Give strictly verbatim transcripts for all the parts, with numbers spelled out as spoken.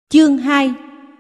Chương hai.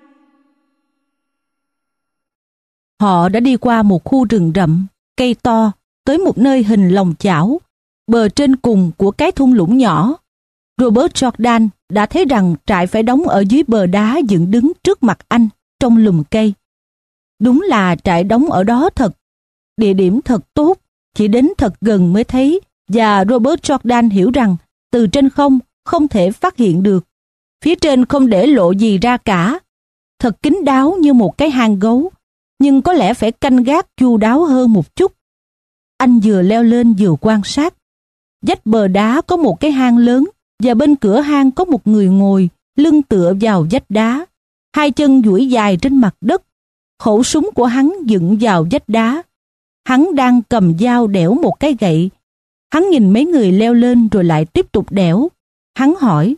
Họ đã đi qua một khu rừng rậm, cây to, tới một nơi hình lòng chảo, bờ trên cùng của cái thung lũng nhỏ. Robert Jordan đã thấy rằng trại phải đóng ở dưới bờ đá dựng đứng trước mặt anh, trong lùm cây. Đúng là trại đóng ở đó thật. Địa điểm thật tốt, chỉ đến thật gần mới thấy, và Robert Jordan hiểu rằng từ trên không không thể phát hiện được. Phía trên không để lộ gì ra cả. Thật kín đáo như một cái hang gấu, nhưng có lẽ phải canh gác chu đáo hơn một chút. Anh vừa leo lên vừa quan sát. Vách bờ đá có một cái hang lớn, và bên cửa hang có một người ngồi, lưng tựa vào vách đá, hai chân duỗi dài trên mặt đất. Khẩu súng của hắn dựng vào vách đá. Hắn đang cầm dao đẽo một cái gậy. Hắn nhìn mấy người leo lên rồi lại tiếp tục đẽo. Hắn hỏi: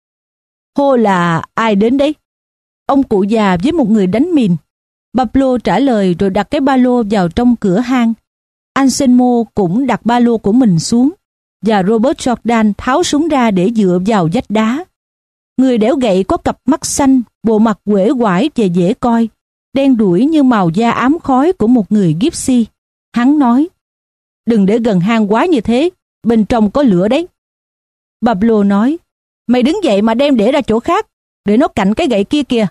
"Hô là ai đến đấy?" "Ông cụ già với một người đánh mìn." Pablo trả lời rồi đặt cái ba lô vào trong cửa hang. Anselmo cũng đặt ba lô của mình xuống, và Robert Jordan tháo súng ra để dựa vào vách đá. Người đẽo gậy có cặp mắt xanh, bộ mặt uể oải và dễ coi, đen đủi như màu da ám khói của một người Gypsy. Hắn nói: "Đừng để gần hang quá như thế, bên trong có lửa đấy." Pablo nói: "Mày đứng dậy mà đem để ra chỗ khác, để nó cạnh cái gậy kia kìa."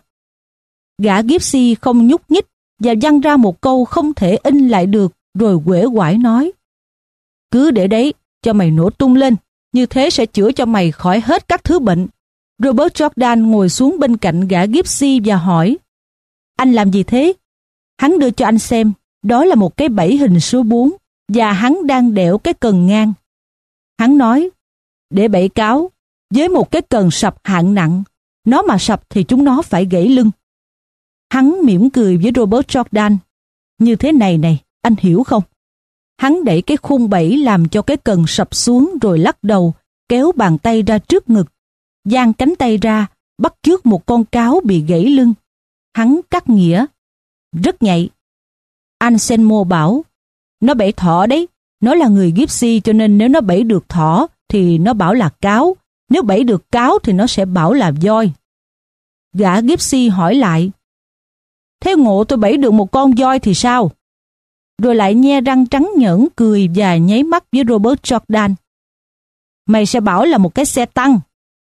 Gã Gypsy không nhúc nhích và văng ra một câu không thể in lại được, rồi uể oải nói: "Cứ để đấy, cho mày nổ tung lên, như thế sẽ chữa cho mày khỏi hết các thứ bệnh." Robert Jordan ngồi xuống bên cạnh gã Gypsy và hỏi: "Anh làm gì thế?" Hắn đưa cho anh xem, đó là một cái bẫy hình số bốn, và hắn đang đẽo cái cần ngang. Hắn nói: "Để bẫy cáo, với một cái cần sập hạng nặng, nó mà sập thì chúng nó phải gãy lưng." Hắn mỉm cười với Robert Jordan: "Như thế này này, anh hiểu không?" Hắn đẩy cái khung bẫy làm cho cái cần sập xuống rồi lắc đầu, kéo bàn tay ra trước ngực, giang cánh tay ra, bắt chước một con cáo bị gãy lưng. Hắn cắt nghĩa: "Rất nhạy." Anselmo bảo: "Nó bẫy thỏ đấy, nó là người Gypsy cho nên nếu nó bẫy được thỏ thì nó bảo là cáo, nếu bẫy được cáo thì nó sẽ bảo là voi." Gã Gypsy hỏi lại: "Thế ngộ tôi bẫy được một con voi thì sao?" Rồi lại nhe răng trắng nhởn cười và nháy mắt với Robert Jordan: "Mày sẽ bảo là một cái xe tăng."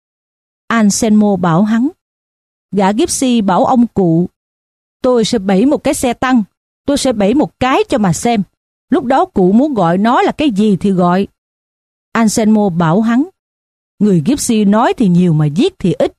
Anselmo bảo hắn. Gã Gypsy bảo ông cụ: "Tôi sẽ bẫy một cái xe tăng, tôi sẽ bẫy một cái cho mà xem. Lúc đó cụ muốn gọi nó là cái gì thì gọi." Anselmo bảo hắn: "Người Gypsy nói thì nhiều mà giết thì ít."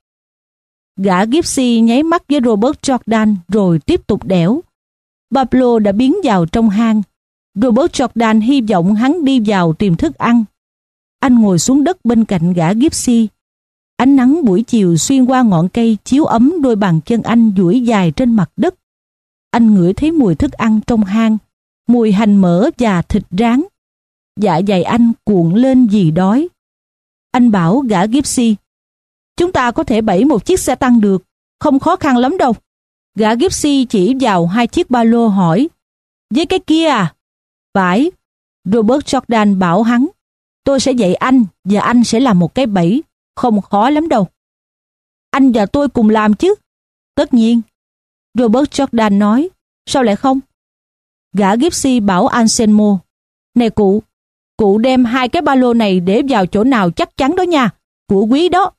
Gã Gypsy nháy mắt với Robert Jordan rồi tiếp tục đẽo. Pablo đã biến vào trong hang. Robert Jordan hy vọng hắn đi vào tìm thức ăn. Anh ngồi xuống đất bên cạnh gã Gypsy. Ánh nắng buổi chiều xuyên qua ngọn cây chiếu ấm đôi bàn chân anh duỗi dài trên mặt đất. Anh ngửi thấy mùi thức ăn trong hang, mùi hành mỡ và thịt rán. Dạ dày anh cuộn lên vì đói. Anh bảo gã Gypsy: "Chúng ta có thể bẫy một chiếc xe tăng được, không khó khăn lắm đâu." Gã Gypsy chỉ vào hai chiếc ba lô hỏi: "Với cái kia à?" "Phải." Robert Jordan bảo hắn: "Tôi sẽ dạy anh và anh sẽ làm một cái bẫy, không khó lắm đâu." "Anh và tôi cùng làm chứ?" "Tất nhiên." Robert Jordan nói. "Sao lại không?" Gã Gypsy bảo Anselmo: "Này cụ, cụ đem hai cái ba lô này để vào chỗ nào chắc chắn đó nha, của quý đó."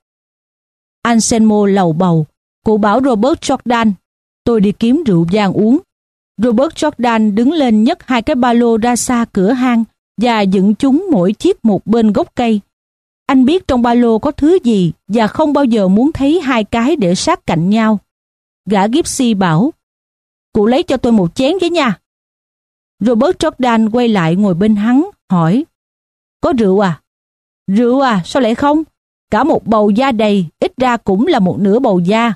Anselmo lầu bầu. Cụ bảo Robert Jordan: "Tôi đi kiếm rượu vang uống." Robert Jordan đứng lên nhấc hai cái ba lô ra xa cửa hang và dựng chúng mỗi chiếc một bên gốc cây. Anh biết trong ba lô có thứ gì và không bao giờ muốn thấy hai cái để sát cạnh nhau. Gã Gypsy bảo: "Cụ lấy cho tôi một chén với nha." Robert Jordan quay lại ngồi bên hắn, hỏi: "Có rượu à?" "Rượu à, sao lại không? Cả một bầu da đầy, ít ra cũng là một nửa bầu da."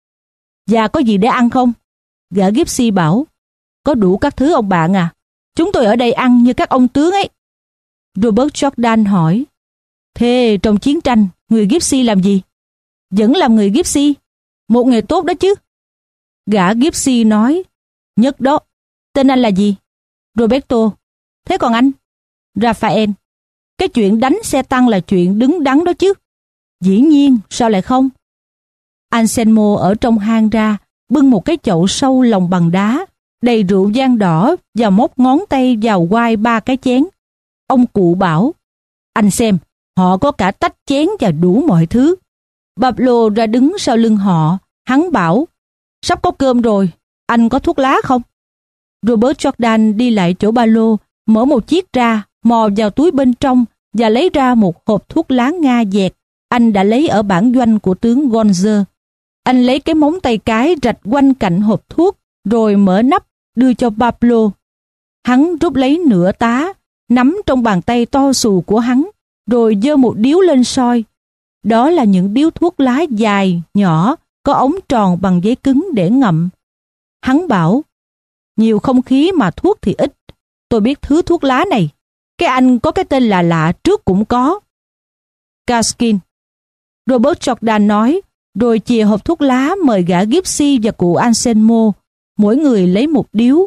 "Và có gì để ăn không?" Gã Gypsy bảo: "Có đủ các thứ ông bạn à. Chúng tôi ở đây ăn như các ông tướng ấy." Robert Jordan hỏi: "Thế trong chiến tranh, người Gypsy làm gì?" "Vẫn làm người Gypsy. Một nghề tốt đó chứ." Gã Gypsy nói: "Nhất đó. Tên anh là gì?" "Roberto." "Thế còn anh?" "Raphael." "Cái chuyện đánh xe tăng là chuyện đứng đắn đó chứ." "Dĩ nhiên, sao lại không?" Anselmo ở trong hang ra, bưng một cái chậu sâu lòng bằng đá, đầy rượu vang đỏ và móc ngón tay vào quai ba cái chén. Ông cụ bảo, anh xem, họ có cả tách chén và đủ mọi thứ. Pablo ra đứng sau lưng họ, hắn bảo, sắp có cơm rồi, anh có thuốc lá không? Robert Jordan đi lại chỗ ba lô, mở một chiếc ra, mò vào túi bên trong và lấy ra một hộp thuốc lá Nga dẹt anh đã lấy ở bản doanh của tướng Gonzer. Anh lấy cái móng tay cái rạch quanh cạnh hộp thuốc, rồi mở nắp, đưa cho Pablo. Hắn rút lấy nửa tá, nắm trong bàn tay to xù của hắn, rồi giơ một điếu lên soi. Đó là những điếu thuốc lá dài, nhỏ, có ống tròn bằng giấy cứng để ngậm. Hắn bảo, nhiều không khí mà thuốc thì ít. Tôi biết thứ thuốc lá này. Cái anh có cái tên là lạ trước cũng có. Kaskin. Robert Jordan nói, rồi chìa hộp thuốc lá mời gã Gypsy và cụ Anselmo, mỗi người lấy một điếu.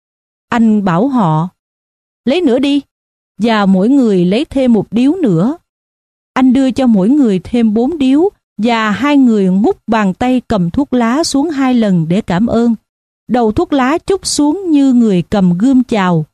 Anh bảo họ, lấy nữa đi, và mỗi người lấy thêm một điếu nữa. Anh đưa cho mỗi người thêm bốn điếu, và hai người ngút bàn tay cầm thuốc lá xuống hai lần để cảm ơn. Đầu thuốc lá chúc xuống như người cầm gươm chào.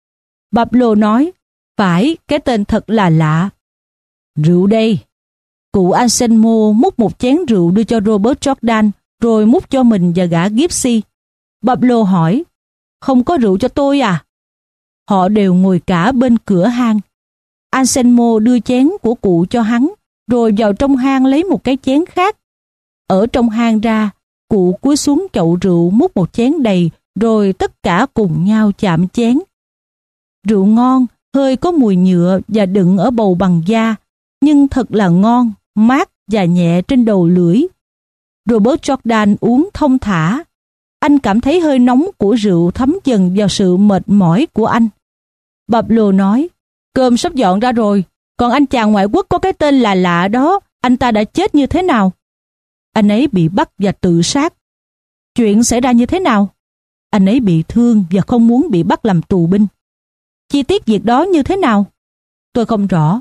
Pablo nói, phải, cái tên thật là lạ. Rượu đây. Cụ Anselmo múc một chén rượu đưa cho Robert Jordan, rồi múc cho mình và gã Gypsy. Pablo hỏi, không có rượu cho tôi à? Họ đều ngồi cả bên cửa hang. Anselmo đưa chén của cụ cho hắn, rồi vào trong hang lấy một cái chén khác. Ở trong hang ra, cụ cúi xuống chậu rượu múc một chén đầy, rồi tất cả cùng nhau chạm chén. Rượu ngon, hơi có mùi nhựa và đựng ở bầu bằng da, nhưng thật là ngon, mát và nhẹ trên đầu lưỡi. Robert Jordan uống thông thả. Anh cảm thấy hơi nóng của rượu thấm dần vào sự mệt mỏi của anh. Pablo nói, cơm sắp dọn ra rồi, còn anh chàng ngoại quốc có cái tên là lạ đó, anh ta đã chết như thế nào? Anh ấy bị bắt và tự sát. Chuyện xảy ra như thế nào? Anh ấy bị thương và không muốn bị bắt làm tù binh. Chi tiết việc đó như thế nào? Tôi không rõ.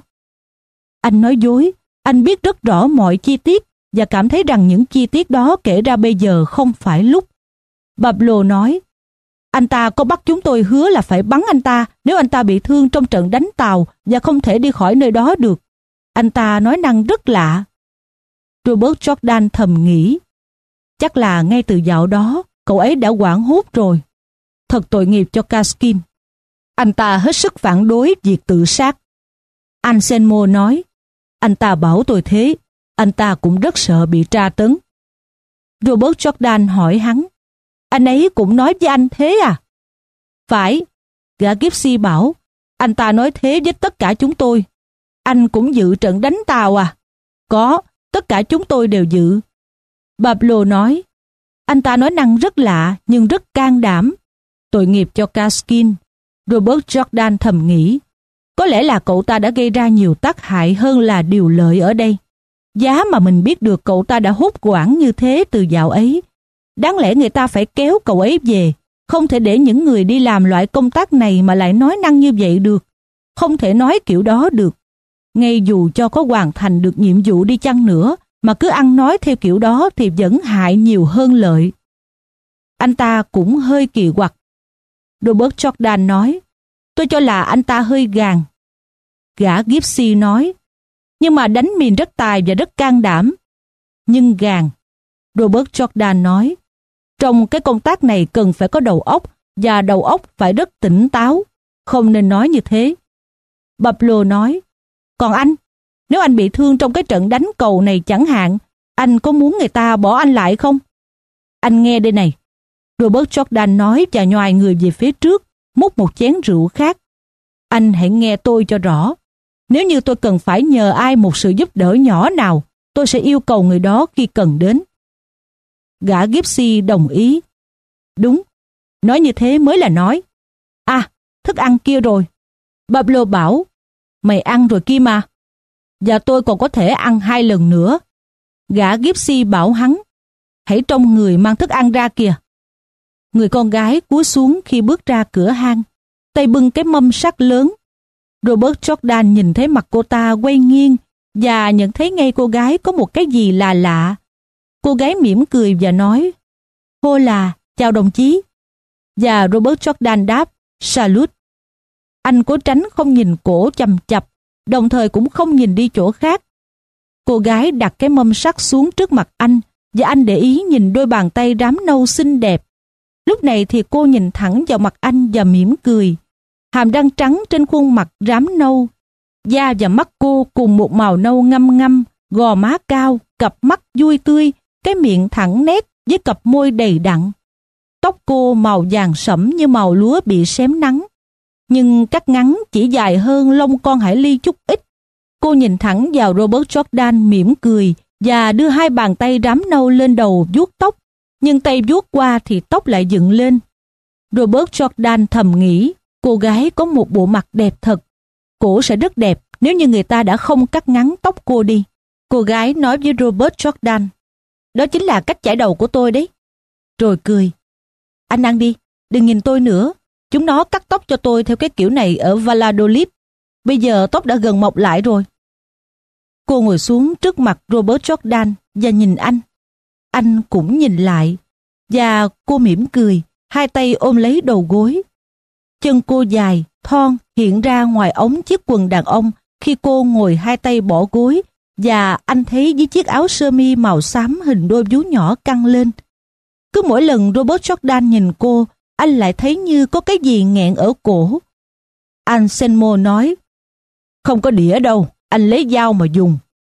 Anh nói dối, anh biết rất rõ mọi chi tiết và cảm thấy rằng những chi tiết đó kể ra bây giờ không phải lúc. Pablo nói, anh ta có bắt chúng tôi hứa là phải bắn anh ta nếu anh ta bị thương trong trận đánh Tàu và không thể đi khỏi nơi đó được. Anh ta nói năng rất lạ. Robert Jordan thầm nghĩ, chắc là ngay từ dạo đó cậu ấy đã hoảng hốt rồi. Thật tội nghiệp cho Kaskin. Anh ta hết sức phản đối việc tự sát. Anselmo nói, anh ta bảo tôi thế, anh ta cũng rất sợ bị tra tấn. Robert Jordan hỏi hắn, anh ấy cũng nói với anh thế à? Phải, gã Gypsy bảo, anh ta nói thế với tất cả chúng tôi. Anh cũng dự trận đánh Tàu à? Có, tất cả chúng tôi đều dự. Pablo nói, anh ta nói năng rất lạ nhưng rất can đảm. Tội nghiệp cho Kaskin. Robert Jordan thầm nghĩ, có lẽ là cậu ta đã gây ra nhiều tác hại hơn là điều lợi ở đây. Giá mà mình biết được cậu ta đã hốt quản như thế từ dạo ấy. Đáng lẽ người ta phải kéo cậu ấy về, không thể để những người đi làm loại công tác này mà lại nói năng như vậy được. Không thể nói kiểu đó được. Ngay dù cho có hoàn thành được nhiệm vụ đi chăng nữa, mà cứ ăn nói theo kiểu đó thì vẫn hại nhiều hơn lợi. Anh ta cũng hơi kỳ quặc. Robert Jordan nói, tôi cho là anh ta hơi gàn. Gã Gypsy nói, nhưng mà đánh mìn rất tài và rất can đảm. Nhưng gàn. Robert Jordan nói, trong cái công tác này cần phải có đầu óc, và đầu óc phải rất tỉnh táo. Không nên nói như thế. Pablo nói, còn anh, nếu anh bị thương trong cái trận đánh cầu này chẳng hạn, anh có muốn người ta bỏ anh lại không? Anh nghe đây này. Robert Jordan nói và nhoài người về phía trước, múc một chén rượu khác. Anh hãy nghe tôi cho rõ. Nếu như tôi cần phải nhờ ai một sự giúp đỡ nhỏ nào, tôi sẽ yêu cầu người đó khi cần đến. Gã Gypsy đồng ý. Đúng, nói như thế mới là nói. À, thức ăn kia rồi. Pablo bảo, mày ăn rồi kia mà. Và tôi còn có thể ăn hai lần nữa. Gã Gypsy bảo hắn, hãy trông người mang thức ăn ra kìa. Người con gái cúi xuống khi bước ra cửa hang, tay bưng cái mâm sắt lớn. Robert Jordan nhìn thấy mặt cô ta quay nghiêng và nhận thấy ngay cô gái có một cái gì là lạ. Cô gái mỉm cười và nói, Hola, chào đồng chí. Và Robert Jordan đáp, Salute. Anh cố tránh không nhìn cổ chằm chằm, đồng thời cũng không nhìn đi chỗ khác. Cô gái đặt cái mâm sắt xuống trước mặt anh, và anh để ý nhìn đôi bàn tay rám nâu xinh đẹp. Lúc này thì cô nhìn thẳng vào mặt anh và mỉm cười. Hàm răng trắng trên khuôn mặt rám nâu, da và mắt cô cùng một màu nâu ngăm ngăm, gò má cao, cặp mắt vui tươi, cái miệng thẳng nét với cặp môi đầy đặn. Tóc cô màu vàng sẫm như màu lúa bị xém nắng, nhưng cắt ngắn chỉ dài hơn lông con hải ly chút ít. Cô nhìn thẳng vào Robert Jordan mỉm cười và đưa hai bàn tay rám nâu lên đầu vuốt tóc, nhưng tay vuốt qua thì tóc lại dựng lên. Robert Jordan thầm nghĩ, cô gái có một bộ mặt đẹp thật. Cổ sẽ rất đẹp nếu như người ta đã không cắt ngắn tóc cô đi. Cô gái nói với Robert Jordan, đó chính là cách chải đầu của tôi đấy. Rồi cười, anh ăn đi, đừng nhìn tôi nữa. Chúng nó cắt tóc cho tôi theo cái kiểu này ở Valladolid. Bây giờ tóc đã gần mọc lại rồi. Cô ngồi xuống trước mặt Robert Jordan và nhìn anh. Anh cũng nhìn lại, và cô mỉm cười, hai tay ôm lấy đầu gối. Chân cô dài, thon hiện ra ngoài ống chiếc quần đàn ông khi cô ngồi hai tay bỏ gối, và anh thấy dưới chiếc áo sơ mi màu xám hình đôi vú nhỏ căng lên. Cứ mỗi lần Robert Jordan nhìn cô, anh lại thấy như có cái gì nghẹn ở cổ. Anselmo nói, không có đĩa đâu, anh lấy dao mà dùng.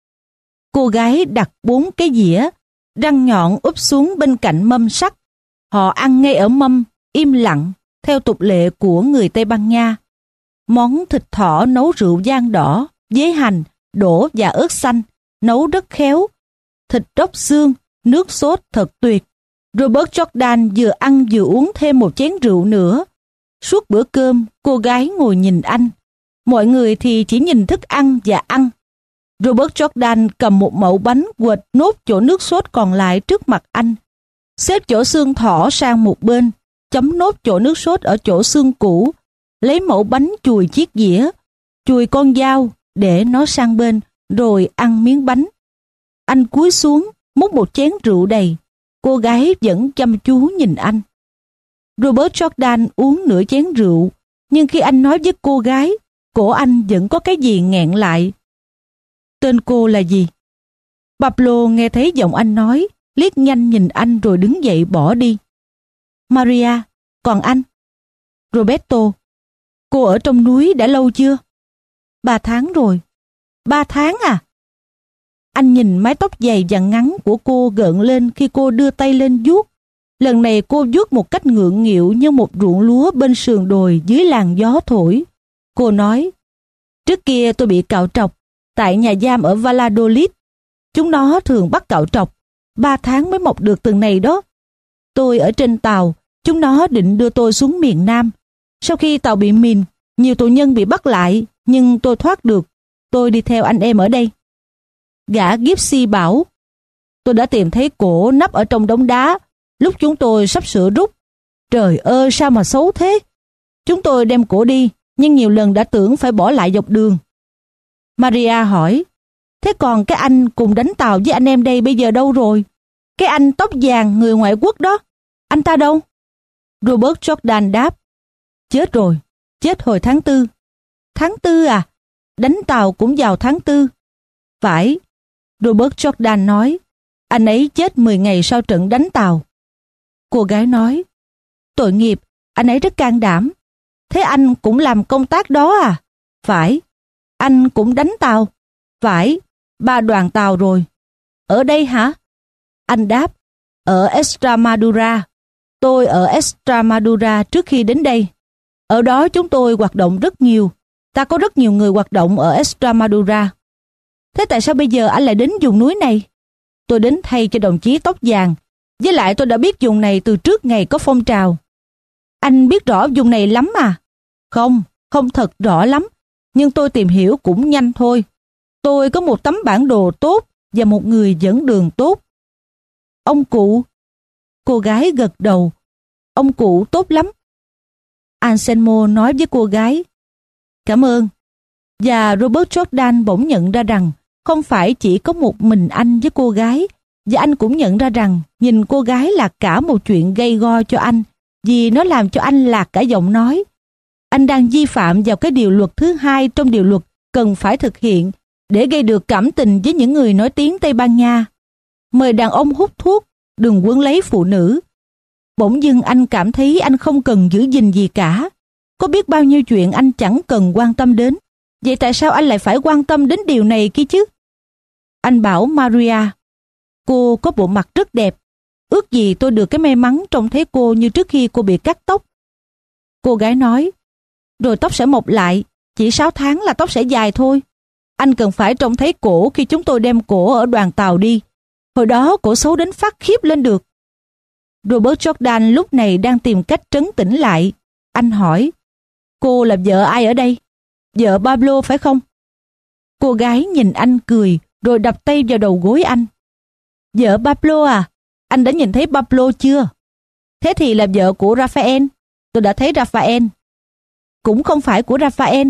Cô gái đặt bốn cái dĩa, răng nhọn úp xuống bên cạnh mâm sắt. Họ ăn ngay ở mâm, im lặng, theo tục lệ của người Tây Ban Nha. Món thịt thỏ nấu rượu vang đỏ, với hành, đỗ và ớt xanh, nấu rất khéo. Thịt róc xương, nước sốt thật tuyệt. Robert Jordan vừa ăn vừa uống thêm một chén rượu nữa. Suốt bữa cơm, cô gái ngồi nhìn anh. Mọi người thì chỉ nhìn thức ăn và ăn. Robert Jordan cầm một mẩu bánh quệt nốt chỗ nước sốt còn lại trước mặt anh. Xếp chỗ xương thỏ sang một bên, chấm nốt chỗ nước sốt ở chỗ xương cũ. Lấy mẩu bánh chùi chiếc dĩa, chùi con dao để nó sang bên, rồi ăn miếng bánh. Anh cúi xuống, múc một chén rượu đầy. Cô gái vẫn chăm chú nhìn anh. Robert Jordan uống nửa chén rượu, nhưng khi anh nói với cô gái, cổ anh vẫn có cái gì nghẹn lại. Tên cô là gì? Pablo nghe thấy giọng anh nói, liếc nhanh nhìn anh rồi đứng dậy bỏ đi. Maria, còn anh? Roberto. Cô ở trong núi đã lâu chưa? Ba tháng rồi. Ba tháng à? Anh nhìn mái tóc dày và ngắn của cô gợn lên khi cô đưa tay lên vuốt. Lần này cô vuốt một cách ngượng nghịu như một ruộng lúa bên sườn đồi dưới làn gió thổi. Cô nói, trước kia tôi bị cạo trọc tại nhà giam ở Valladolid. Chúng nó thường bắt cạo trọc, ba tháng mới mọc được từng này đó. Tôi ở trên tàu, chúng nó định đưa tôi xuống miền Nam. Sau khi tàu bị mìn, nhiều tù nhân bị bắt lại, nhưng tôi thoát được. Tôi đi theo anh em ở đây. Gã Gypsy bảo, tôi đã tìm thấy cổ nắp ở trong đống đá lúc chúng tôi sắp sửa rút. Trời ơi, sao mà xấu thế. Chúng tôi đem cổ đi, nhưng nhiều lần đã tưởng phải bỏ lại dọc đường. Maria hỏi, thế còn cái anh cùng đánh tàu với anh em đây bây giờ đâu rồi? Cái anh tóc vàng người ngoại quốc đó, anh ta đâu? Robert Jordan đáp, chết rồi, chết hồi tháng tư. Tháng tư à? Đánh tàu cũng vào tháng tư. Phải, Robert Jordan nói, anh ấy chết mười ngày sau trận đánh tàu. Cô gái nói, tội nghiệp, anh ấy rất can đảm. Thế anh cũng làm công tác đó à? Phải. Anh cũng đánh tàu? Phải, ba đoàn tàu rồi. Ở đây hả? Anh đáp, ở Extremadura. Tôi ở Extremadura trước khi đến đây. Ở đó chúng tôi hoạt động rất nhiều. Ta có rất nhiều người hoạt động ở Extremadura. Thế tại sao bây giờ anh lại đến vùng núi này? Tôi đến thay cho đồng chí tóc vàng. Với lại tôi đã biết vùng này từ trước ngày có phong trào. Anh biết rõ vùng này lắm à? Không, không thật rõ lắm. Nhưng tôi tìm hiểu cũng nhanh thôi. Tôi có một tấm bản đồ tốt và một người dẫn đường tốt. Ông cụ? Cô gái gật đầu. Ông cụ tốt lắm. Anselmo nói với cô gái, cảm ơn. Và Robert Jordan bỗng nhận ra rằng không phải chỉ có một mình anh với cô gái, Và anh cũng nhận ra rằng nhìn cô gái là cả một chuyện gây go cho anh, vì nó làm cho anh lạc cả giọng nói. Anh đang vi phạm vào cái điều luật thứ hai trong điều luật cần phải thực hiện để gây được cảm tình với những người nói tiếng Tây Ban Nha. Mời đàn ông hút thuốc, đừng quấn lấy phụ nữ. Bỗng dưng anh cảm thấy anh không cần giữ gìn gì cả. Có biết bao nhiêu chuyện anh chẳng cần quan tâm đến. Vậy tại sao anh lại phải quan tâm đến điều này kia chứ? Anh bảo Maria, cô có bộ mặt rất đẹp. Ước gì tôi được cái may mắn trông thấy cô như trước khi cô bị cắt tóc. Cô gái nói, rồi tóc sẽ mọc lại, chỉ sáu tháng là tóc sẽ dài thôi. Anh cần phải trông thấy cổ khi chúng tôi đem cổ ở đoàn tàu đi. Hồi đó cổ xấu đến phát khiếp lên được. Robert Jordan lúc này đang tìm cách trấn tĩnh lại. Anh hỏi, cô là vợ ai ở đây? Vợ Pablo phải không? Cô gái nhìn anh cười rồi đập tay vào đầu gối anh. Vợ Pablo à? Anh đã nhìn thấy Pablo chưa? Thế thì là vợ của Raphael. Tôi đã thấy Raphael. Cũng không phải của Raphael.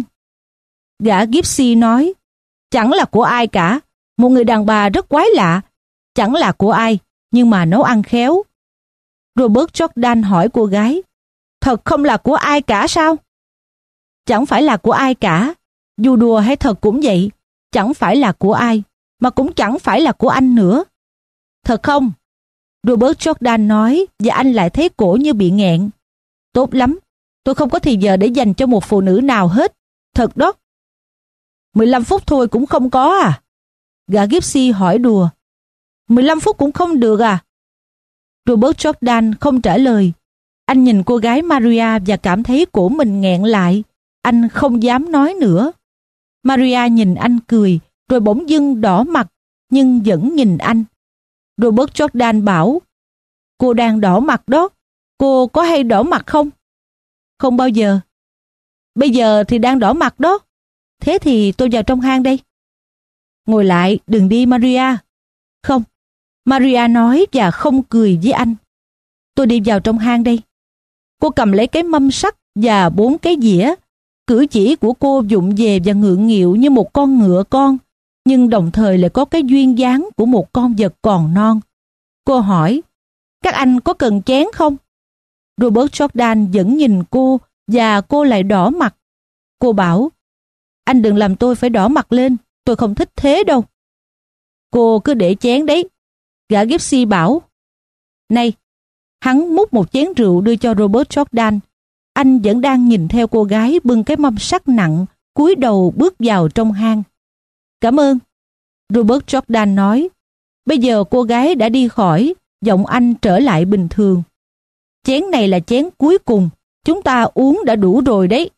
Gã Gypsy nói, chẳng là của ai cả. Một người đàn bà rất quái lạ. Chẳng là của ai, nhưng mà nấu ăn khéo. Robert Jordan hỏi cô gái, thật không là của ai cả sao? Chẳng phải là của ai cả. Dù đùa hay thật cũng vậy. Chẳng phải là của ai, mà cũng chẳng phải là của anh nữa. Thật không? Robert Jordan nói, và anh lại thấy cổ như bị nghẹn. Tốt lắm, tôi không có thì giờ để dành cho một phụ nữ nào hết. Thật đó. mười lăm phút thôi cũng không có à? Gã Gypsy hỏi đùa. mười lăm phút cũng không được à? Robert Jordan không trả lời. Anh nhìn cô gái Maria và cảm thấy cổ mình nghẹn lại. Anh không dám nói nữa. Maria nhìn anh cười, rồi bỗng dưng đỏ mặt, nhưng vẫn nhìn anh. Robert Jordan bảo, cô đang đỏ mặt đó. Cô có hay đỏ mặt không? Không bao giờ. Bây giờ thì đang đỏ mặt đó. Thế thì tôi vào trong hang đây. Ngồi lại, đừng đi Maria. Không. Maria nói và không cười với anh. Tôi đi vào trong hang đây. Cô cầm lấy cái mâm sắt và bốn cái dĩa. Cử chỉ của cô vụng về và ngượng nghịu như một con ngựa con, nhưng đồng thời lại có cái duyên dáng của một con vật còn non. Cô hỏi, các anh có cần chén không? Robert Jordan vẫn nhìn cô và cô lại đỏ mặt. Cô bảo, anh đừng làm tôi phải đỏ mặt lên, tôi không thích thế đâu. Cô cứ để chén đấy. Gã Gypsy bảo, này. Hắn múc một chén rượu đưa cho Robert Jordan. Anh vẫn đang nhìn theo cô gái bưng cái mâm sắt nặng, cúi đầu bước vào trong hang. Cảm ơn. Robert Jordan nói. Bây giờ cô gái đã đi khỏi, giọng anh trở lại bình thường. Chén này là chén cuối cùng, chúng ta uống đã đủ rồi đấy.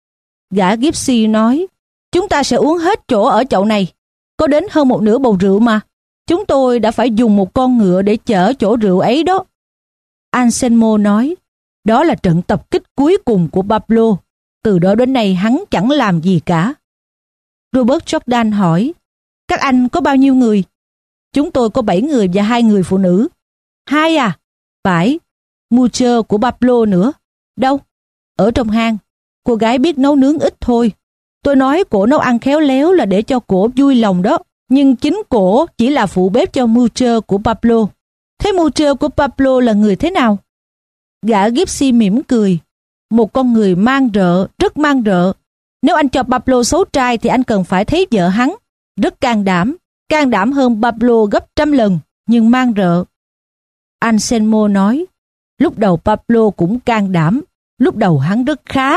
Gã Gypsy nói, chúng ta sẽ uống hết chỗ ở chậu này. Có đến hơn một nửa bầu rượu mà. Chúng tôi đã phải dùng một con ngựa để chở chỗ rượu ấy đó. Anselmo nói, đó là trận tập kích cuối cùng của Pablo. Từ đó đến nay hắn chẳng làm gì cả. Robert Jordan hỏi, các anh có bao nhiêu người? Chúng tôi có bảy người và hai người phụ nữ. Hai à? Phải. Mucher của Pablo nữa. Đâu? Ở trong hang. Cô gái biết nấu nướng ít thôi. Tôi nói cổ nấu ăn khéo léo là để cho cổ vui lòng đó. Nhưng chính cổ chỉ là phụ bếp cho Mucher của Pablo. Thế Mucher của Pablo là người thế nào? Gã Gypsy mỉm cười. Một con người mang rợ, rất mang rợ. Nếu anh cho Pablo xấu trai thì anh cần phải thấy vợ hắn. Rất can đảm. Can đảm hơn Pablo gấp trăm lần, nhưng mang rợ. Anselmo nói, lúc đầu Pablo cũng can đảm. Lúc đầu hắn rất khá.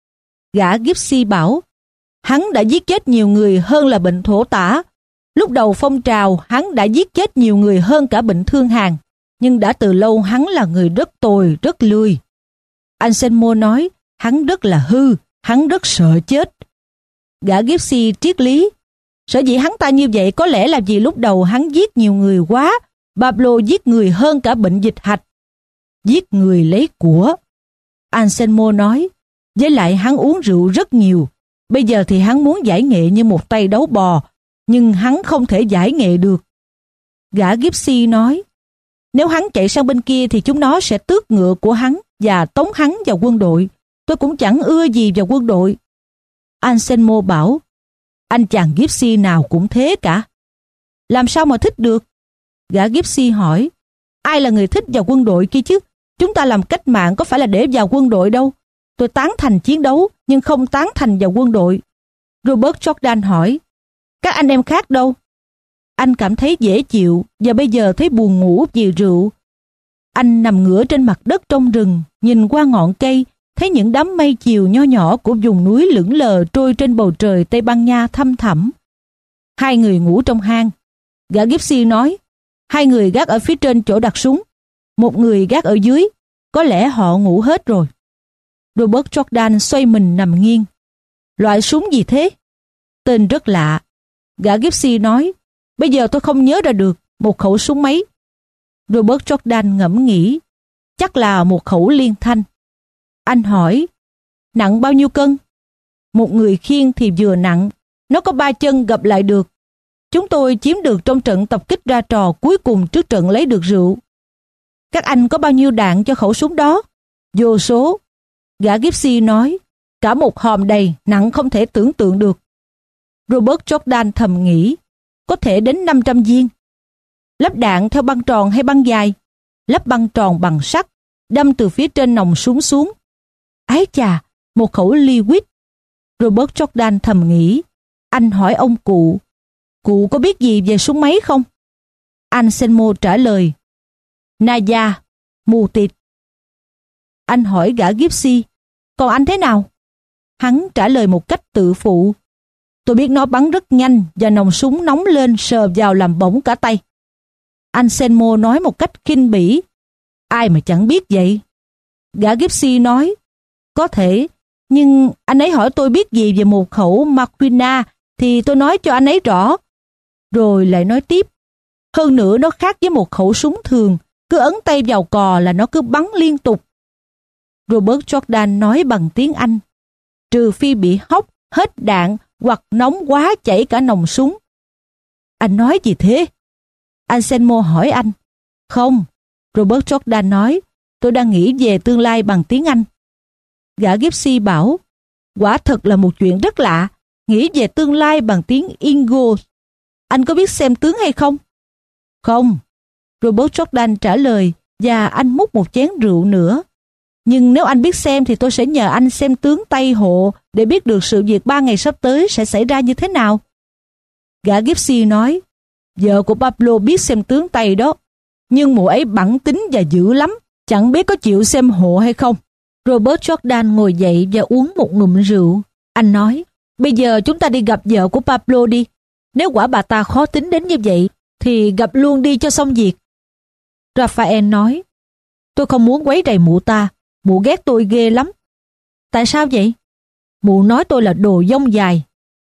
Gã Gypsy bảo, hắn đã giết chết nhiều người hơn là bệnh thổ tả. Lúc đầu phong trào, hắn đã giết chết nhiều người hơn cả bệnh thương hàn. Nhưng đã từ lâu hắn là người rất tồi, rất lười. Anselmo nói, hắn rất là hư, hắn rất sợ chết. Gã Gypsy triết lý, sở dĩ hắn ta như vậy có lẽ là vì lúc đầu hắn giết nhiều người quá. Pablo giết người hơn cả bệnh dịch hạch. Giết người lấy của. Anselmo nói, với lại hắn uống rượu rất nhiều. Bây giờ thì hắn muốn giải nghệ như một tay đấu bò, nhưng hắn không thể giải nghệ được. Gã Gypsy nói, nếu hắn chạy sang bên kia thì chúng nó sẽ tước ngựa của hắn và tống hắn vào quân đội. Tôi cũng chẳng ưa gì vào quân đội. Anselmo bảo, anh chàng Gypsy nào cũng thế cả. Làm sao mà thích được? Gã Gypsy hỏi, ai là người thích vào quân đội kia chứ? Chúng ta làm cách mạng có phải là để vào quân đội đâu. Tôi tán thành chiến đấu, nhưng không tán thành vào quân đội. Robert Jordan hỏi, các anh em khác đâu? Anh cảm thấy dễ chịu và bây giờ thấy buồn ngủ vì rượu. Anh nằm ngửa trên mặt đất trong rừng, nhìn qua ngọn cây, thấy những đám mây chiều nho nhỏ của vùng núi lững lờ trôi trên bầu trời Tây Ban Nha thăm thẳm. Hai người ngủ trong hang. Gã Gypsy nói, hai người gác ở phía trên chỗ đặt súng, một người gác ở dưới, có lẽ họ ngủ hết rồi. Robert Jordan xoay mình nằm nghiêng. Loại súng gì thế? Tên rất lạ. Gã Gypsy nói, bây giờ tôi không nhớ ra được một khẩu súng máy. Robert Jordan ngẫm nghĩ, chắc là một khẩu liên thanh. Anh hỏi, nặng bao nhiêu cân? Một người khiêng thì vừa nặng, nó có ba chân gập lại được. Chúng tôi chiếm được trong trận tập kích ra trò cuối cùng trước trận lấy được rượu. Các anh có bao nhiêu đạn cho khẩu súng đó? Vô số. Gã Gypsy nói, cả một hòm đầy, nặng không thể tưởng tượng được. Robert Jordan thầm nghĩ, có thể đến năm trăm viên. Lắp đạn theo băng tròn hay băng dài? Lắp băng tròn bằng sắt, đâm từ phía trên nòng súng xuống. Ái chà, một khẩu Lewis. Robert Jordan thầm nghĩ. Anh hỏi ông cụ, cụ có biết gì về súng máy không? Anselmo trả lời, Naya, mù tịt. Anh hỏi gã Gypsy, còn anh thế nào? Hắn trả lời một cách tự phụ, tôi biết nó bắn rất nhanh và nòng súng nóng lên sờ vào làm bỏng cả tay. Anselmo nói một cách khinh bỉ, ai mà chẳng biết vậy. Gã Gypsy nói, có thể, nhưng anh ấy hỏi tôi biết gì về một khẩu Marquina thì tôi nói cho anh ấy rõ. Rồi lại nói tiếp, hơn nữa nó khác với một khẩu súng thường, cứ ấn tay vào cò là nó cứ bắn liên tục. Robert Jordan nói bằng tiếng Anh, trừ phi bị hóc, hết đạn hoặc nóng quá chảy cả nòng súng. Anh nói gì thế? Anselmo hỏi anh. Không, Robert Jordan nói, tôi đang nghĩ về tương lai bằng tiếng Anh. Gã Gypsy bảo, quả thật là một chuyện rất lạ, nghĩ về tương lai bằng tiếng Ingo. Anh có biết xem tướng hay không? Không, Robert Jordan trả lời, và anh múc một chén rượu nữa. Nhưng nếu anh biết xem thì tôi sẽ nhờ anh xem tướng Tây hộ để biết được sự việc ba ngày sắp tới sẽ xảy ra như thế nào. Gã Gypsy nói, vợ của Pablo biết xem tướng Tây đó, nhưng mụ ấy bẵng tính và dữ lắm, chẳng biết có chịu xem hộ hay không. Robert Jordan ngồi dậy và uống một ngụm rượu. Anh nói, bây giờ chúng ta đi gặp vợ của Pablo đi. Nếu quả bà ta khó tính đến như vậy, thì gặp luôn đi cho xong việc. Raphael nói, tôi không muốn quấy rầy mụ ta, mụ ghét tôi ghê lắm. Tại sao vậy? Mụ nói tôi là đồ dông dài.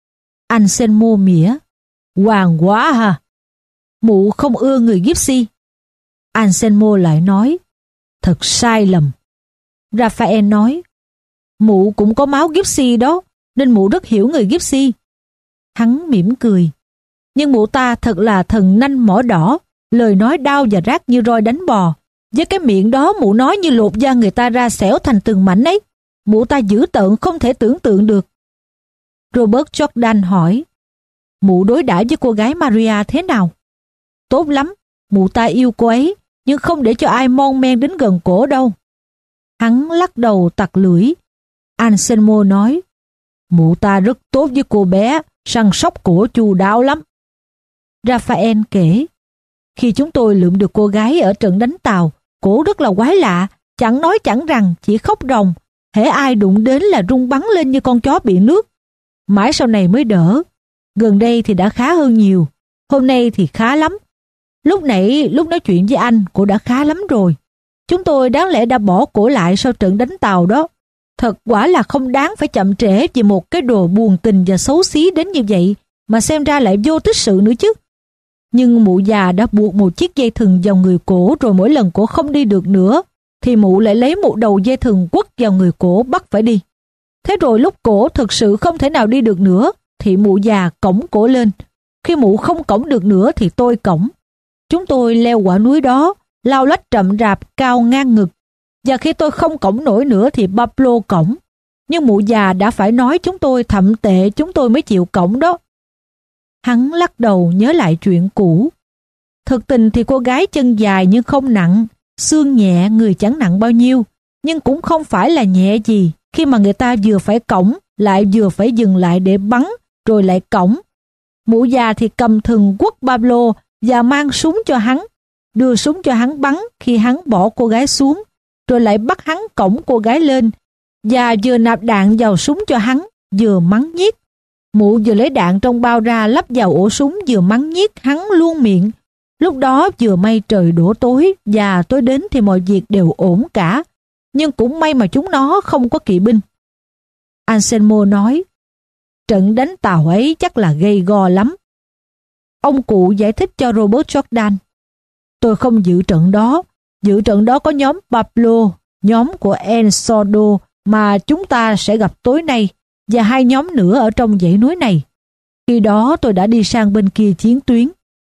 Anselmo mỉa, hoàng quá ha. Mụ không ưa người Gypsy. Anselmo lại nói, thật sai lầm. Raphael nói, mụ cũng có máu Gypsy đó, nên mụ rất hiểu người Gypsy. Hắn mỉm cười, nhưng mụ ta thật là thần nanh mỏ đỏ, lời nói đau và rát như roi đánh bò. Với cái miệng đó mụ nói như lột da người ta ra xẻo thành từng mảnh ấy. Mụ ta dữ tợn không thể tưởng tượng được. Robert Jordan hỏi, mụ đối đãi với cô gái Maria thế nào? Tốt lắm, mụ ta yêu cô ấy, nhưng không để cho ai mon men đến gần cổ đâu. Hắn lắc đầu tặc lưỡi. Anselmo nói, mụ ta rất tốt với cô bé, săn sóc cổ chu đáo lắm. Raphael kể, khi chúng tôi lượm được cô gái ở trận đánh Tàu, cổ rất là quái lạ, chẳng nói chẳng rằng, chỉ khóc ròng. Hễ ai đụng đến là rung bắn lên như con chó bị nước. Mãi sau này mới đỡ. Gần đây thì đã khá hơn nhiều. Hôm nay thì khá lắm. Lúc nãy, lúc nói chuyện với anh, cổ đã khá lắm rồi. Chúng tôi đáng lẽ đã bỏ cổ lại sau trận đánh Tàu đó. Thật quả là không đáng phải chậm trễ vì một cái đồ buồn tình và xấu xí đến như vậy, mà xem ra lại vô tích sự nữa chứ. Nhưng mụ già đã buộc một chiếc dây thừng vào người cổ, rồi mỗi lần cổ không đi được nữa, thì mụ lại lấy một đầu dây thừng quất vào người cổ bắt phải đi. Thế rồi lúc cổ thực sự không thể nào đi được nữa, thì mụ già cõng cổ lên. Khi mụ không cõng được nữa thì tôi cõng. Chúng tôi leo quả núi đó, lao lách chậm rạp cao ngang ngực. Và khi tôi không cõng nổi nữa thì Pablo cõng. Nhưng mụ già đã phải nói chúng tôi thậm tệ chúng tôi mới chịu cõng đó. Hắn lắc đầu nhớ lại chuyện cũ. Thực tình thì cô gái chân dài nhưng không nặng, xương nhẹ, người chẳng nặng bao nhiêu, nhưng cũng không phải là nhẹ gì khi mà người ta vừa phải cõng lại vừa phải dừng lại để bắn rồi lại cõng. Mụ già thì cầm thừng quất Pablo và mang súng cho hắn, đưa súng cho hắn bắn khi hắn bỏ cô gái xuống, rồi lại bắt hắn cõng cô gái lên và vừa nạp đạn vào súng cho hắn, vừa mắng nhiếc. Mụ vừa lấy đạn trong bao ra lắp vào ổ súng vừa mắng nhiếc hắn luôn miệng. Lúc đó vừa may trời đổ tối và tối đến thì mọi việc đều ổn cả, nhưng cũng may mà chúng nó không có kỵ binh. Anselmo nói, trận đánh tàu ấy chắc là gây go lắm. Ông cụ giải thích cho Robert Jordan, tôi không dự trận đó, dự trận đó có nhóm Pablo, nhóm của El Sordo mà chúng ta sẽ gặp tối nay, và hai nhóm nữa ở trong dãy núi này. Khi đó tôi đã đi sang bên kia chiến tuyến.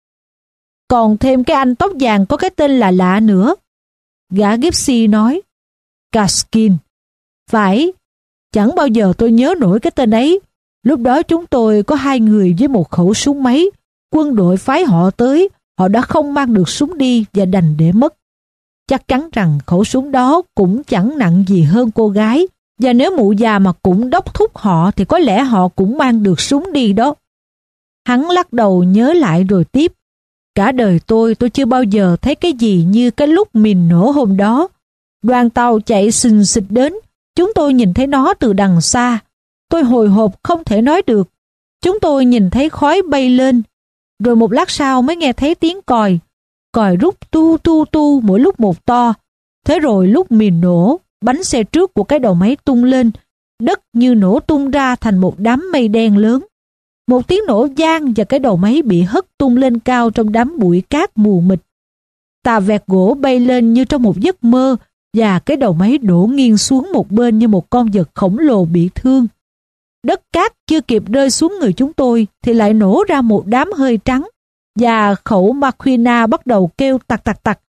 Còn thêm cái anh tóc vàng có cái tên là lạ nữa. Gã Gypsy nói, Gaskin. Phải, chẳng bao giờ tôi nhớ nổi cái tên ấy. Lúc đó chúng tôi có hai người với một khẩu súng máy. Quân đội phái họ tới, họ đã không mang được súng đi và đành để mất. Chắc chắn rằng khẩu súng đó cũng chẳng nặng gì hơn cô gái, và nếu mụ già mà cũng đốc thúc họ thì có lẽ họ cũng mang được súng đi đó. Hắn lắc đầu nhớ lại rồi tiếp. Cả đời tôi, tôi chưa bao giờ thấy cái gì như cái lúc mìn nổ hôm đó. Đoàn tàu chạy xình xịch đến, chúng tôi nhìn thấy nó từ đằng xa. Tôi hồi hộp không thể nói được. Chúng tôi nhìn thấy khói bay lên, rồi một lát sau mới nghe thấy tiếng còi. Còi rút tu tu tu mỗi lúc một to. Thế rồi lúc mìn nổ, bánh xe trước của cái đầu máy tung lên, đất như nổ tung ra thành một đám mây đen lớn. Một tiếng nổ vang và cái đầu máy bị hất tung lên cao trong đám bụi cát mù mịt. Tà vẹt gỗ bay lên như trong một giấc mơ và cái đầu máy đổ nghiêng xuống một bên như một con vật khổng lồ bị thương. Đất cát chưa kịp rơi xuống người chúng tôi thì lại nổ ra một đám hơi trắng và khẩu Maquina bắt đầu kêu tặc tặc tặc.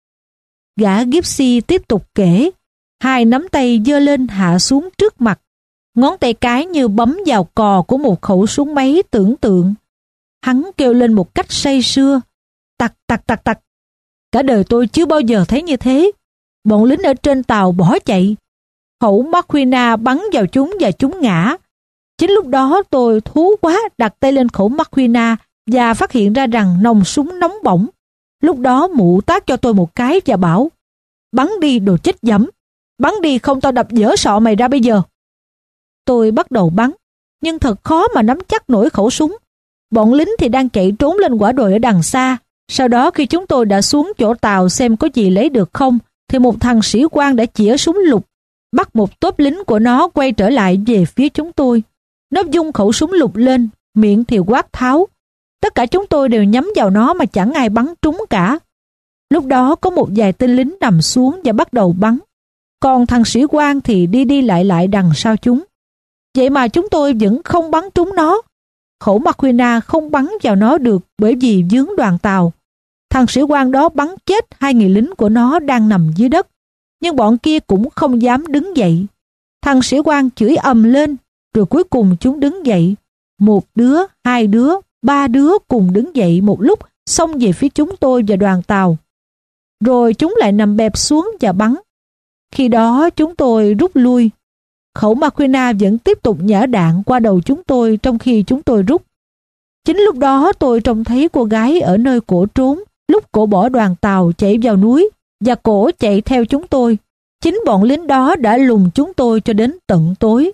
Gã Gypsy tiếp tục kể, hai nắm tay giơ lên hạ xuống trước mặt, ngón tay cái như bấm vào cò của một khẩu súng máy tưởng tượng. Hắn kêu lên một cách say sưa, tặc tặc tặc tặc. Cả đời tôi chưa bao giờ thấy như thế. Bọn lính ở trên tàu bỏ chạy. Khẩu Maquina bắn vào chúng và chúng ngã. Chính lúc đó tôi thú quá đặt tay lên khẩu Maquina và phát hiện ra rằng nòng súng nóng bỏng. Lúc đó mụ tát cho tôi một cái và bảo, bắn đi đồ chết dẫm, bắn đi không tao đập dở sọ mày ra bây giờ. Tôi bắt đầu bắn, nhưng thật khó mà nắm chắc nổi khẩu súng. Bọn lính thì đang chạy trốn lên quả đồi ở đằng xa. Sau đó khi chúng tôi đã xuống chỗ tàu xem có gì lấy được không, thì một thằng sĩ quan đã chĩa súng lục, bắt một tốp lính của nó quay trở lại về phía chúng tôi. Nó vung khẩu súng lục lên, miệng thì quát tháo. Tất cả chúng tôi đều nhắm vào nó mà chẳng ai bắn trúng cả. Lúc đó có một vài tên lính nằm xuống và bắt đầu bắn. Còn thằng sĩ quan thì đi đi lại lại đằng sau chúng. Vậy mà chúng tôi vẫn không bắn trúng nó. Khẩu Maquina không bắn vào nó được bởi vì vướng đoàn tàu. Thằng sĩ quan đó bắn chết hai người lính của nó đang nằm dưới đất, nhưng bọn kia cũng không dám đứng dậy. Thằng sĩ quan chửi ầm lên, rồi cuối cùng chúng đứng dậy. Một đứa, hai đứa, ba đứa cùng đứng dậy một lúc, xông về phía chúng tôi và đoàn tàu. Rồi chúng lại nằm bẹp xuống và bắn. Khi đó chúng tôi rút lui. Khẩu Maquina vẫn tiếp tục nhả đạn qua đầu chúng tôi trong khi chúng tôi rút. Chính lúc đó tôi trông thấy cô gái ở nơi cổ trốn, lúc cổ bỏ đoàn tàu chạy vào núi và cổ chạy theo chúng tôi. Chính bọn lính đó đã lùng chúng tôi cho đến tận tối.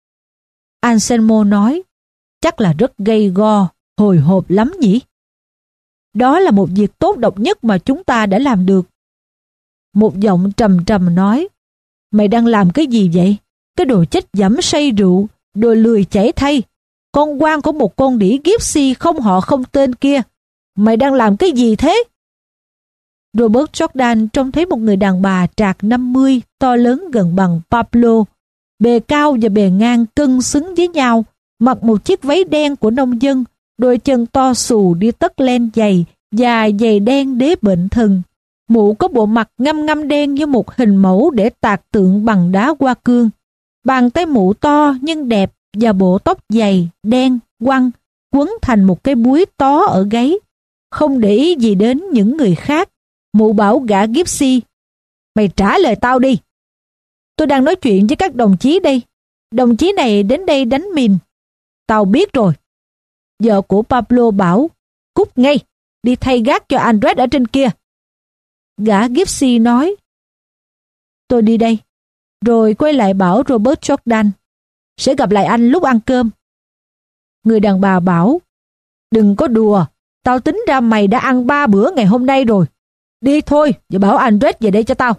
Anselmo nói, chắc là rất gay go, hồi hộp lắm nhỉ? Đó là một việc tốt độc nhất mà chúng ta đã làm được. Một giọng trầm trầm nói, mày đang làm cái gì vậy? Cái đồ chết dẫm say rượu, đồ lười chảy thay. Con quan của một con đĩ Gypsy không họ không tên kia. Mày đang làm cái gì thế? Robert Jordan trông thấy một người đàn bà trạc năm mươi, to lớn gần bằng Pablo, bề cao và bề ngang cân xứng với nhau, mặc một chiếc váy đen của nông dân, đôi chân to xù đi tất len dày và giày đen đế bệnh thần. Mụ có bộ mặt ngăm ngăm đen như một hình mẫu để tạc tượng bằng đá hoa cương. Bàn tay mụ to nhưng đẹp và bộ tóc dày, đen, quăn, quấn thành một cái búi tó ở gáy. không để ý gì đến những người khác. Mụ bảo gã Gypsy, mày trả lời tao đi. Tôi đang nói chuyện với các đồng chí đây. Đồng chí này đến đây đánh mìn. Tao biết rồi. Vợ của Pablo bảo, cút ngay, đi thay gác cho Andres ở trên kia. Gã Gypsy nói, tôi đi đây. Rồi quay lại bảo Robert Jordan, sẽ gặp lại anh lúc ăn cơm. Người đàn bà bảo, đừng có đùa, tao tính ra mày đã ăn ba bữa ngày hôm nay rồi. Đi thôi, và bảo Andres về đây cho tao.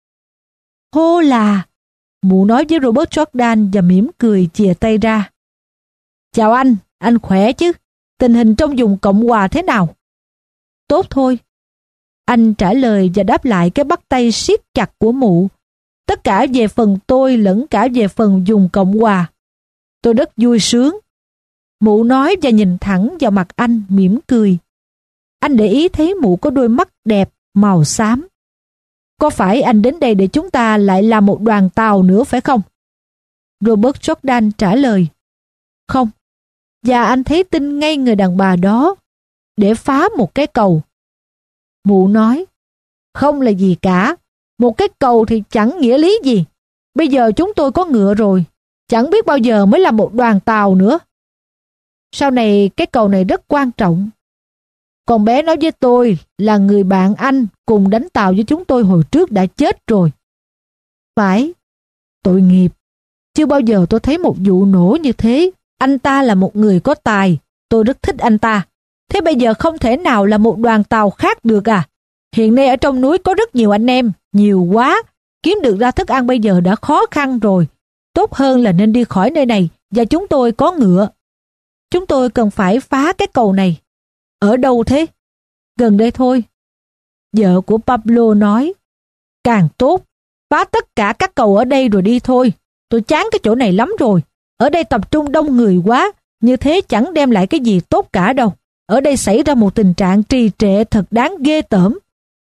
Hô là, mụ nói với Robert Jordan và mỉm cười chìa tay ra. Chào anh, anh khỏe chứ? Tình hình trong vùng Cộng hòa thế nào? Tốt thôi. Anh trả lời và đáp lại cái bắt tay siết chặt của mụ. Tất cả về phần tôi lẫn cả về phần vùng Cộng hòa. Tôi rất vui sướng. Mụ nói và nhìn thẳng vào mặt anh mỉm cười. Anh để ý thấy mụ có đôi mắt đẹp màu xám. Có phải anh đến đây để chúng ta lại làm một đoàn tàu nữa phải không? Robert Jordan trả lời. Không. Và anh thấy tin ngay người đàn bà đó để phá một cái cầu. Mụ nói, không là gì cả. Một cái cầu thì chẳng nghĩa lý gì. Bây giờ chúng tôi có ngựa rồi. Chẳng biết bao giờ mới làm một đoàn tàu nữa. Sau này cái cầu này rất quan trọng. Con bé nói với tôi là người bạn anh cùng đánh tàu với chúng tôi hồi trước đã chết rồi. Phải, tội nghiệp. Chưa bao giờ tôi thấy một vụ nổ như thế. Anh ta là một người có tài. Tôi rất thích anh ta. Thế bây giờ không thể nào là một đoàn tàu khác được à? Hiện nay ở trong núi có rất nhiều anh em. Nhiều quá. Kiếm được ra thức ăn bây giờ đã khó khăn rồi. Tốt hơn là nên đi khỏi nơi này. Và chúng tôi có ngựa. Chúng tôi cần phải phá cái cầu này. Ở đâu thế? Gần đây thôi. Vợ của Pablo nói, càng tốt. Phá tất cả các cầu ở đây rồi đi thôi. Tôi chán cái chỗ này lắm rồi. Ở đây tập trung đông người quá. Như thế chẳng đem lại cái gì tốt cả đâu. Ở đây xảy ra một tình trạng trì trệ thật đáng ghê tởm.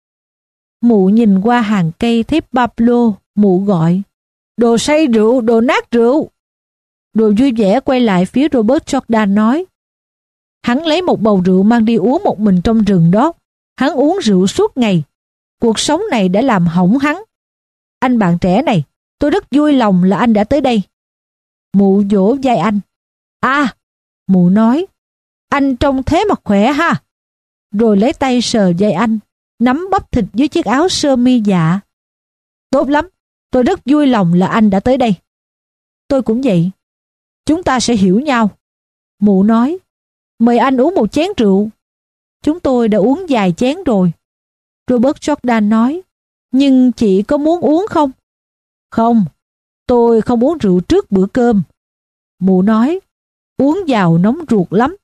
Mụ nhìn qua hàng cây thấy Pablo. Mụ gọi, đồ say rượu, đồ nát rượu. Rồi vui vẻ quay lại phía Robert Jordan nói, hắn lấy một bầu rượu mang đi uống một mình trong rừng đó. Hắn uống rượu suốt ngày. Cuộc sống này đã làm hỏng hắn. Anh bạn trẻ này, tôi rất vui lòng là anh đã tới đây. Mụ vỗ vai anh. À, mụ nói, anh trông thế mà khỏe ha. Rồi lấy tay sờ vai anh, nắm bắp thịt dưới chiếc áo sơ mi dạ. Tốt lắm, tôi rất vui lòng là anh đã tới đây. Tôi cũng vậy. Chúng ta sẽ hiểu nhau. Mụ nói, mời anh uống một chén rượu. Chúng tôi đã uống vài chén rồi. Robert Jordan nói, nhưng chị có muốn uống không? Không, tôi không uống rượu trước bữa cơm. Mụ nói, uống vào nóng ruột lắm.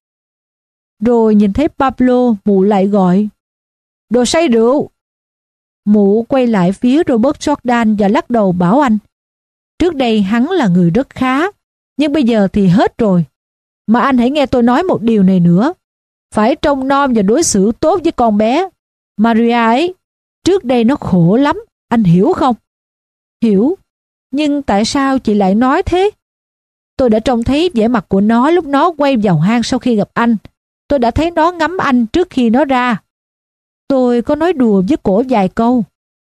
Rồi nhìn thấy Pablo, mụ lại gọi, đồ say rượu. Mụ quay lại phía Robert Jordan và lắc đầu bảo anh, trước đây hắn là người rất khá, nhưng bây giờ thì hết rồi. Mà anh hãy nghe tôi nói một điều này nữa. Phải trông nom và đối xử tốt với con bé. Maria ấy, trước đây nó khổ lắm, anh hiểu không? Hiểu, nhưng tại sao chị lại nói thế? Tôi đã trông thấy vẻ mặt của nó lúc nó quay vào hang sau khi gặp anh. Tôi đã thấy nó ngắm anh trước khi nó ra. Tôi có nói đùa với cổ vài câu.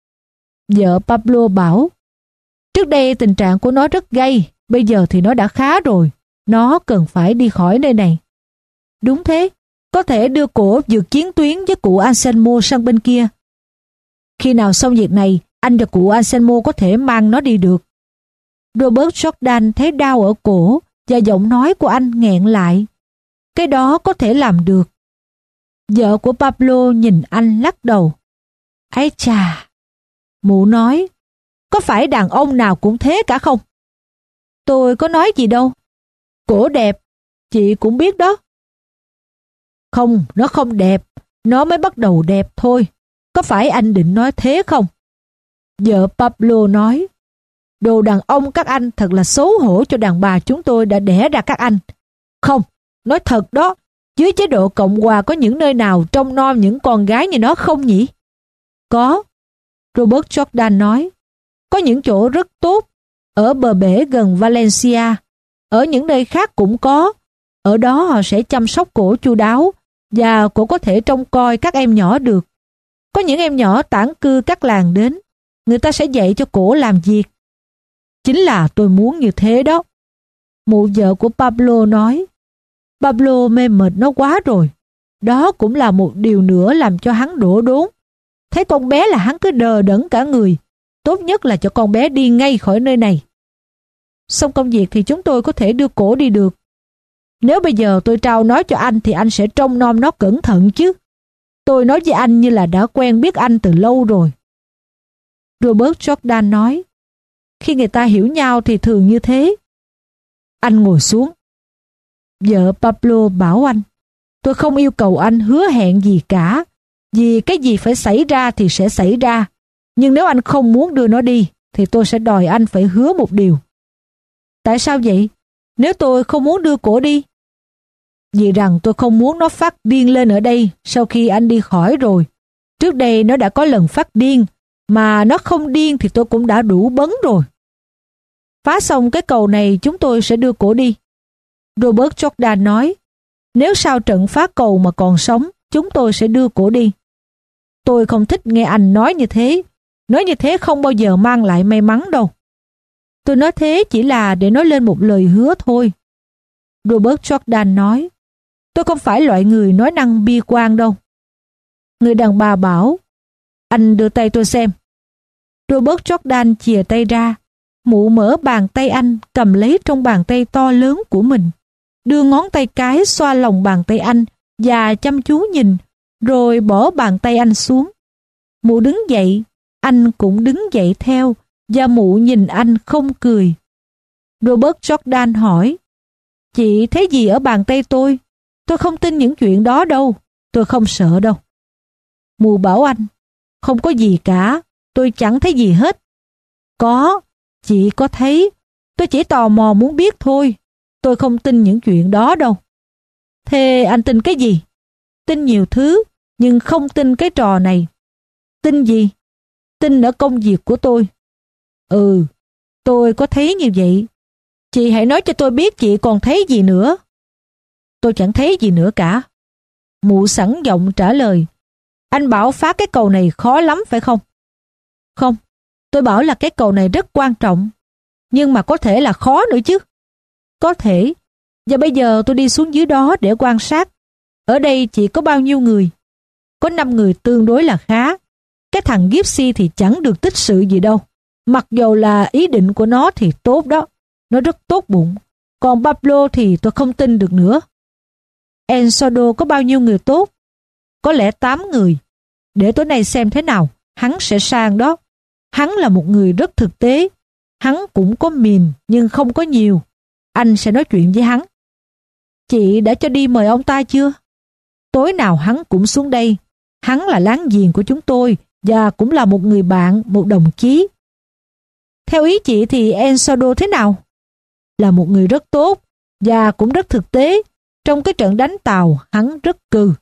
Vợ Pablo bảo, trước đây tình trạng của nó rất gay, bây giờ thì nó đã khá rồi. Nó cần phải đi khỏi nơi này. Đúng thế, có thể đưa cổ vượt chiến tuyến với cụ Anselmo sang bên kia. Khi nào xong việc này, anh và cụ Anselmo có thể mang nó đi được. Robert Jordan thấy đau ở cổ và giọng nói của anh nghẹn lại. Cái đó có thể làm được. Vợ của Pablo nhìn anh lắc đầu. Ái chà, mụ nói, có phải đàn ông nào cũng thế cả không? Tôi có nói gì đâu. Cổ đẹp, chị cũng biết đó. Không, nó không đẹp, nó mới bắt đầu đẹp thôi. Có phải anh định nói thế không? Vợ Pablo nói, đồ đàn ông các anh thật là xấu hổ cho đàn bà chúng tôi đã đẻ ra các anh. Không, nói thật đó, dưới chế độ Cộng hòa có những nơi nào trông nom những con gái như nó không nhỉ? Có, Robert Jordan nói, có những chỗ rất tốt, ở bờ bể gần Valencia, ở những nơi khác cũng có. Ở đó họ sẽ chăm sóc cổ chu đáo, và cũng có thể trông coi các em nhỏ được. Có những em nhỏ tản cư các làng đến, người ta sẽ dạy cho cổ làm việc. Chính là tôi muốn như thế đó. Mụ vợ của Pablo nói. Pablo mê mệt nó quá rồi. Đó cũng là một điều nữa làm cho hắn đổ đốn. Thấy con bé là hắn cứ đờ đẫn cả người. Tốt nhất là cho con bé đi ngay khỏi nơi này. Xong công việc thì chúng tôi có thể đưa cổ đi được. Nếu bây giờ tôi trao nó cho anh thì anh sẽ trông nom nó cẩn thận chứ. Tôi nói với anh như là đã quen biết anh từ lâu rồi. Robert Jordan nói. Khi người ta hiểu nhau thì thường như thế. Anh ngồi xuống. Vợ Pablo bảo anh. Tôi không yêu cầu anh hứa hẹn gì cả. Vì cái gì phải xảy ra thì sẽ xảy ra. Nhưng nếu anh không muốn đưa nó đi thì tôi sẽ đòi anh phải hứa một điều. Tại sao vậy? Nếu tôi không muốn đưa cổ đi? Vì rằng tôi không muốn nó phát điên lên ở đây sau khi anh đi khỏi rồi. Trước đây nó đã có lần phát điên, mà nó không điên thì tôi cũng đã đủ bấn rồi. Phá xong cái cầu này chúng tôi sẽ đưa cổ đi. Robert Jordan nói, nếu sau trận phá cầu mà còn sống, chúng tôi sẽ đưa cổ đi. Tôi không thích nghe anh nói như thế. Nói như thế không bao giờ mang lại may mắn đâu. Tôi nói thế chỉ là để nói lên một lời hứa thôi. Robert Jordan nói, tôi không phải loại người nói năng bi quan đâu. Người đàn bà bảo, anh đưa tay tôi xem. Robert Jordan chìa tay ra. Mụ mở bàn tay anh cầm lấy trong bàn tay to lớn của mình, đưa ngón tay cái xoa lòng bàn tay anh và chăm chú nhìn, rồi bỏ bàn tay anh xuống. Mụ đứng dậy, anh cũng đứng dậy theo, và mụ nhìn anh không cười. Robert Jordan hỏi, chị thấy gì ở bàn tay tôi? Tôi không tin những chuyện đó đâu, tôi không sợ đâu. Mụ bảo anh, không có gì cả, tôi chẳng thấy gì hết. Có, chị có thấy, tôi chỉ tò mò muốn biết thôi, tôi không tin những chuyện đó đâu. Thế anh tin cái gì? Tin nhiều thứ, nhưng không tin cái trò này. Tin gì? Tin ở công việc của tôi. Ừ, tôi có thấy như vậy. Chị hãy nói cho tôi biết chị còn thấy gì nữa. Tôi chẳng thấy gì nữa cả. Mụ sẵn giọng trả lời. Anh bảo phá cái cầu này khó lắm phải không? Không, tôi bảo là cái cầu này rất quan trọng. Nhưng mà có thể là khó nữa chứ. Có thể. Và bây giờ tôi đi xuống dưới đó để quan sát. Ở đây chỉ có bao nhiêu người? Có năm người tương đối là khá. Cái thằng Gypsy thì chẳng được tích sự gì đâu. Mặc dù là ý định của nó thì tốt đó. Nó rất tốt bụng. Còn Pablo thì tôi không tin được nữa. Ensodo có bao nhiêu người tốt? Có lẽ tám người. Để tối nay xem thế nào. Hắn sẽ sang đó. Hắn là một người rất thực tế. Hắn cũng có mìn nhưng không có nhiều. Anh sẽ nói chuyện với hắn. Chị đã cho đi mời ông ta chưa? Tối nào hắn cũng xuống đây. Hắn là láng giềng của chúng tôi và cũng là một người bạn, một đồng chí. Theo ý chị thì Ensodo thế nào? Là một người rất tốt và cũng rất thực tế. Trong cái trận đánh Tàu, hắn rất cừ.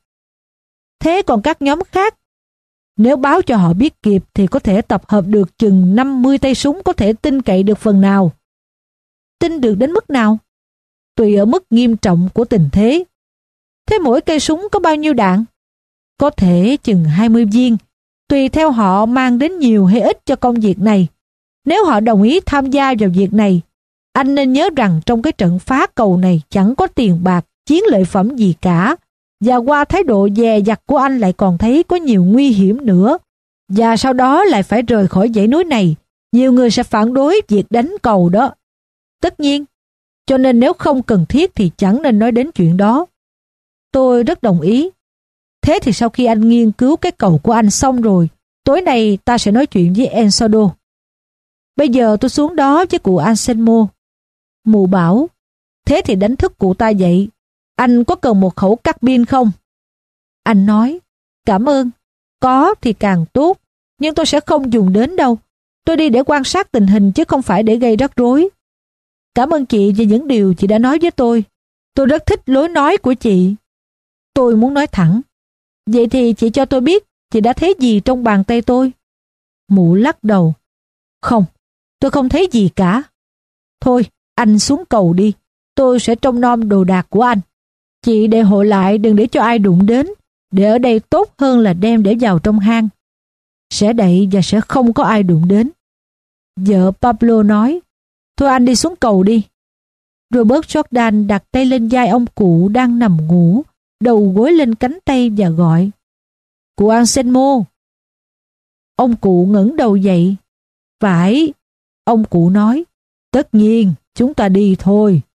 Thế còn các nhóm khác? Nếu báo cho họ biết kịp thì có thể tập hợp được chừng năm mươi tay súng có thể tin cậy được phần nào. Tin được đến mức nào? Tùy ở mức nghiêm trọng của tình thế. Thế mỗi cây súng có bao nhiêu đạn? Có thể chừng hai mươi viên, tùy theo họ mang đến nhiều hay ít cho công việc này. Nếu họ đồng ý tham gia vào việc này, anh nên nhớ rằng trong cái trận phá cầu này chẳng có tiền bạc, chiến lợi phẩm gì cả. Và qua thái độ dè dặt của anh lại còn thấy có nhiều nguy hiểm nữa. Và sau đó lại phải rời khỏi dãy núi này. Nhiều người sẽ phản đối việc đánh cầu đó. Tất nhiên. Cho nên nếu không cần thiết thì chẳng nên nói đến chuyện đó. Tôi rất đồng ý. Thế thì sau khi anh nghiên cứu cái cầu của anh xong rồi, tối nay ta sẽ nói chuyện với Ensodo. Bây giờ tôi xuống đó với cụ Anselmo. Mụ bảo, thế thì đánh thức cụ ta dậy. Anh có cần một khẩu carbine không? Anh nói, cảm ơn. Có thì càng tốt, nhưng tôi sẽ không dùng đến đâu. Tôi đi để quan sát tình hình chứ không phải để gây rắc rối. Cảm ơn chị về những điều chị đã nói với tôi. Tôi rất thích lối nói của chị. Tôi muốn nói thẳng. Vậy thì chị cho tôi biết chị đã thấy gì trong bàn tay tôi? Mụ lắc đầu. Không, tôi không thấy gì cả. Thôi, anh xuống cầu đi. Tôi sẽ trông nom đồ đạc của anh. Chị để hộ lại, đừng để cho ai đụng đến. Để ở đây tốt hơn là đem để vào trong hang. Sẽ đậy và sẽ không có ai đụng đến. Vợ Pablo nói, thôi anh đi xuống cầu đi. Robert Jordan đặt tay lên vai ông cụ đang nằm ngủ, đầu gối lên cánh tay và gọi, cụ Anselmo. Ông cụ ngẩng đầu dậy. Phải, ông cụ nói, tất nhiên, chúng ta đi thôi.